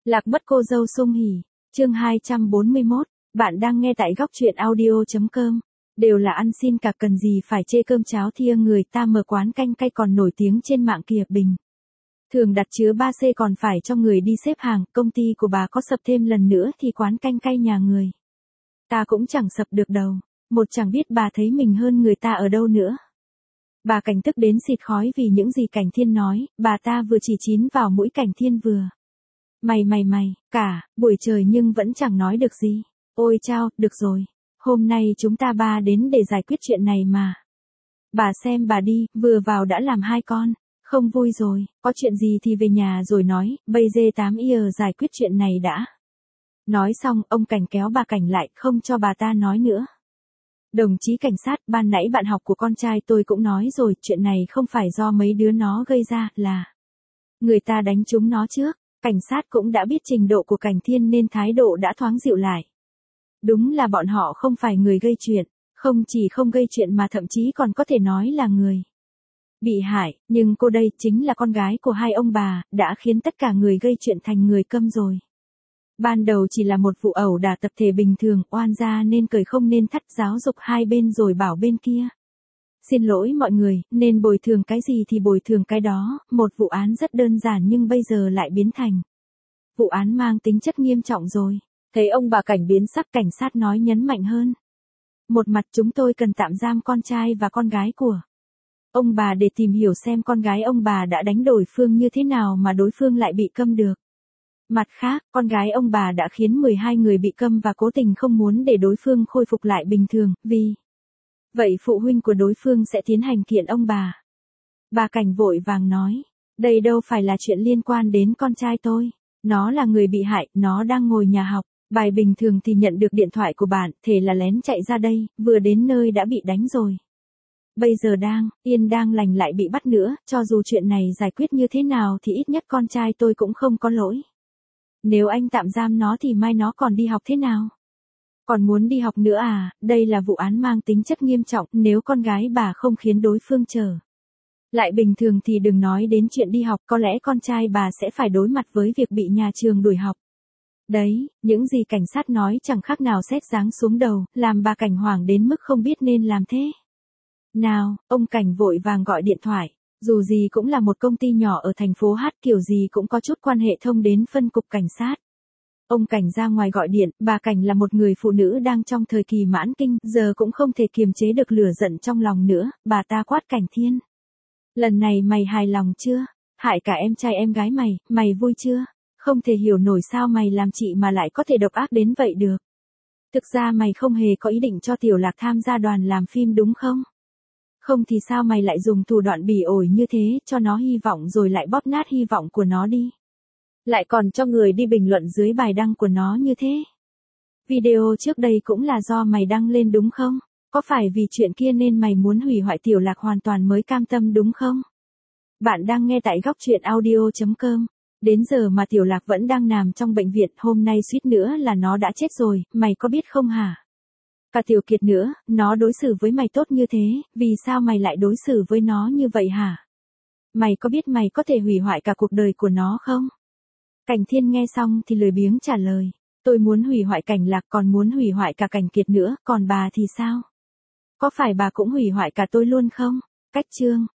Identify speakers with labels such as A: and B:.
A: Lạc mất cô dâu sung hỉ, chương 241, bạn đang nghe tại góc truyện audio.com. Đều là ăn xin cả, cần gì phải chê cơm cháo thia, người ta mở quán canh cay còn nổi tiếng trên mạng kìa. Bình thường đặt chứa 3C còn phải cho người đi xếp hàng, công ty của bà có sập thêm lần nữa thì quán canh cay nhà người ta cũng chẳng sập được đâu. Một chẳng biết bà thấy mình hơn người ta ở đâu nữa. Bà Cảnh tức đến xịt khói vì những gì Cảnh Thiên nói, bà ta vừa chỉ chín vào mũi Cảnh Thiên vừa. Mày, cả buổi trời nhưng vẫn chẳng nói được gì. Ôi chao, được rồi. Hôm nay chúng ta ba đến để giải quyết chuyện này mà. Bà xem bà đi, vừa vào đã làm hai con. Không vui rồi, có chuyện gì thì về nhà rồi nói, bây giờ 8 giờ giải quyết chuyện này đã. Nói xong, ông Cảnh kéo bà Cảnh lại, không cho bà ta nói nữa. Đồng chí cảnh sát, ban nãy bạn học của con trai tôi cũng nói rồi, chuyện này không phải do mấy đứa nó gây ra, là người ta đánh chúng nó trước. Cảnh sát cũng đã biết trình độ của Cảnh Thiên nên thái độ đã thoáng dịu lại. Đúng là bọn họ không phải người gây chuyện, không chỉ không gây chuyện mà thậm chí còn có thể nói là người bị hại, nhưng cô đây chính là con gái của hai ông bà, đã khiến tất cả người gây chuyện thành người câm rồi. Ban đầu chỉ là một vụ ẩu đả tập thể bình thường, oan gia nên cười không nên thắt, giáo dục hai bên rồi bảo bên kia. Xin lỗi mọi người, nên bồi thường cái gì thì bồi thường cái đó, một vụ án rất đơn giản nhưng bây giờ lại biến thành vụ án mang tính chất nghiêm trọng rồi. Thấy ông bà Cảnh biến sắc, cảnh sát nói nhấn mạnh hơn. Một mặt chúng tôi cần tạm giam con trai và con gái của ông bà để tìm hiểu xem con gái ông bà đã đánh đối phương như thế nào mà đối phương lại bị câm được. Mặt khác, con gái ông bà đã khiến 12 người bị câm và cố tình không muốn để đối phương khôi phục lại bình thường, vì vậy phụ huynh của đối phương sẽ tiến hành kiện ông bà. Bà Cảnh vội vàng nói, đây đâu phải là chuyện liên quan đến con trai tôi. Nó là người bị hại, nó đang ngồi nhà học. Bài bình thường thì nhận được điện thoại của bạn, thế là lén chạy ra đây, vừa đến nơi đã bị đánh rồi. Bây giờ đang yên đang lành lại bị bắt nữa, cho dù chuyện này giải quyết như thế nào thì ít nhất con trai tôi cũng không có lỗi. Nếu anh tạm giam nó thì mai nó còn đi học thế nào? Còn muốn đi học nữa à? Đây là vụ án mang tính chất nghiêm trọng, nếu con gái bà không khiến đối phương trở lại bình thường thì đừng nói đến chuyện đi học, có lẽ con trai bà sẽ phải đối mặt với việc bị nhà trường đuổi học. Đấy, những gì cảnh sát nói chẳng khác nào sét giáng xuống đầu, làm bà Cảnh hoảng đến mức không biết nên làm thế nào. Ông Cảnh vội vàng gọi điện thoại, dù gì cũng là một công ty nhỏ ở thành phố Hát, kiểu gì cũng có chút quan hệ thông đến phân cục cảnh sát. Ông Cảnh ra ngoài gọi điện, bà Cảnh là một người phụ nữ đang trong thời kỳ mãn kinh, giờ cũng không thể kiềm chế được lửa giận trong lòng nữa, bà ta quát Cảnh Thiên. Lần này mày hài lòng chưa? Hại cả em trai em gái mày vui chưa? Không thể hiểu nổi sao mày làm chị mà lại có thể độc ác đến vậy được. Thực ra mày không hề có ý định cho Tiểu Lạc tham gia đoàn làm phim đúng không? Không thì sao mày lại dùng thủ đoạn bỉ ổi như thế, cho nó hy vọng rồi lại bóp nát hy vọng của nó đi. Lại còn cho người đi bình luận dưới bài đăng của nó như thế. Video trước đây cũng là do mày đăng lên đúng không? Có phải vì chuyện kia nên mày muốn hủy hoại Tiểu Lạc hoàn toàn mới cam tâm đúng không? Bạn đang nghe tại góc truyện audio.com. Đến giờ mà Tiểu Lạc vẫn đang nằm trong bệnh viện, hôm nay suýt nữa là nó đã chết rồi, mày có biết không hả? Cả Tiểu Kiệt nữa, nó đối xử với mày tốt như thế, vì sao mày lại đối xử với nó như vậy hả? Mày có biết mày có thể hủy hoại cả cuộc đời của nó không? Cảnh Thiên nghe xong thì lười biếng trả lời. Tôi muốn hủy hoại Cảnh Lạc, còn muốn hủy hoại cả Cảnh Kiệt nữa, còn bà thì sao? Có phải bà cũng hủy hoại cả tôi luôn không? Cách chương